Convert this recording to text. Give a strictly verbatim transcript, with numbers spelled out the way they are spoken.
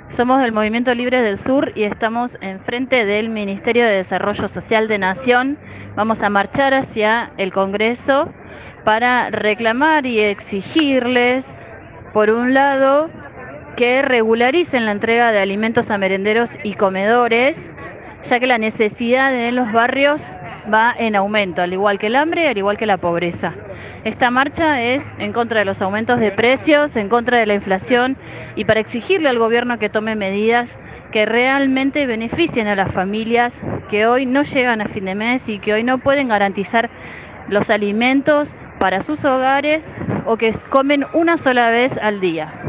Somos del Movimiento Libre del Sur y estamos enfrente del Ministerio de Desarrollo Social de Nación. Vamos a marchar hacia el Congreso para reclamar y exigirles, por un lado, que regularicen la entrega de alimentos a merenderos y comedores, ya que la necesidad en los barrios va en aumento, al igual que el hambre, al igual que la pobreza. Esta marcha es en contra de los aumentos de precios, en contra de la inflación y para exigirle al gobierno que tome medidas que realmente beneficien a las familias que hoy no llegan a fin de mes y que hoy no pueden garantizar los alimentos para sus hogares o que comen una sola vez al día.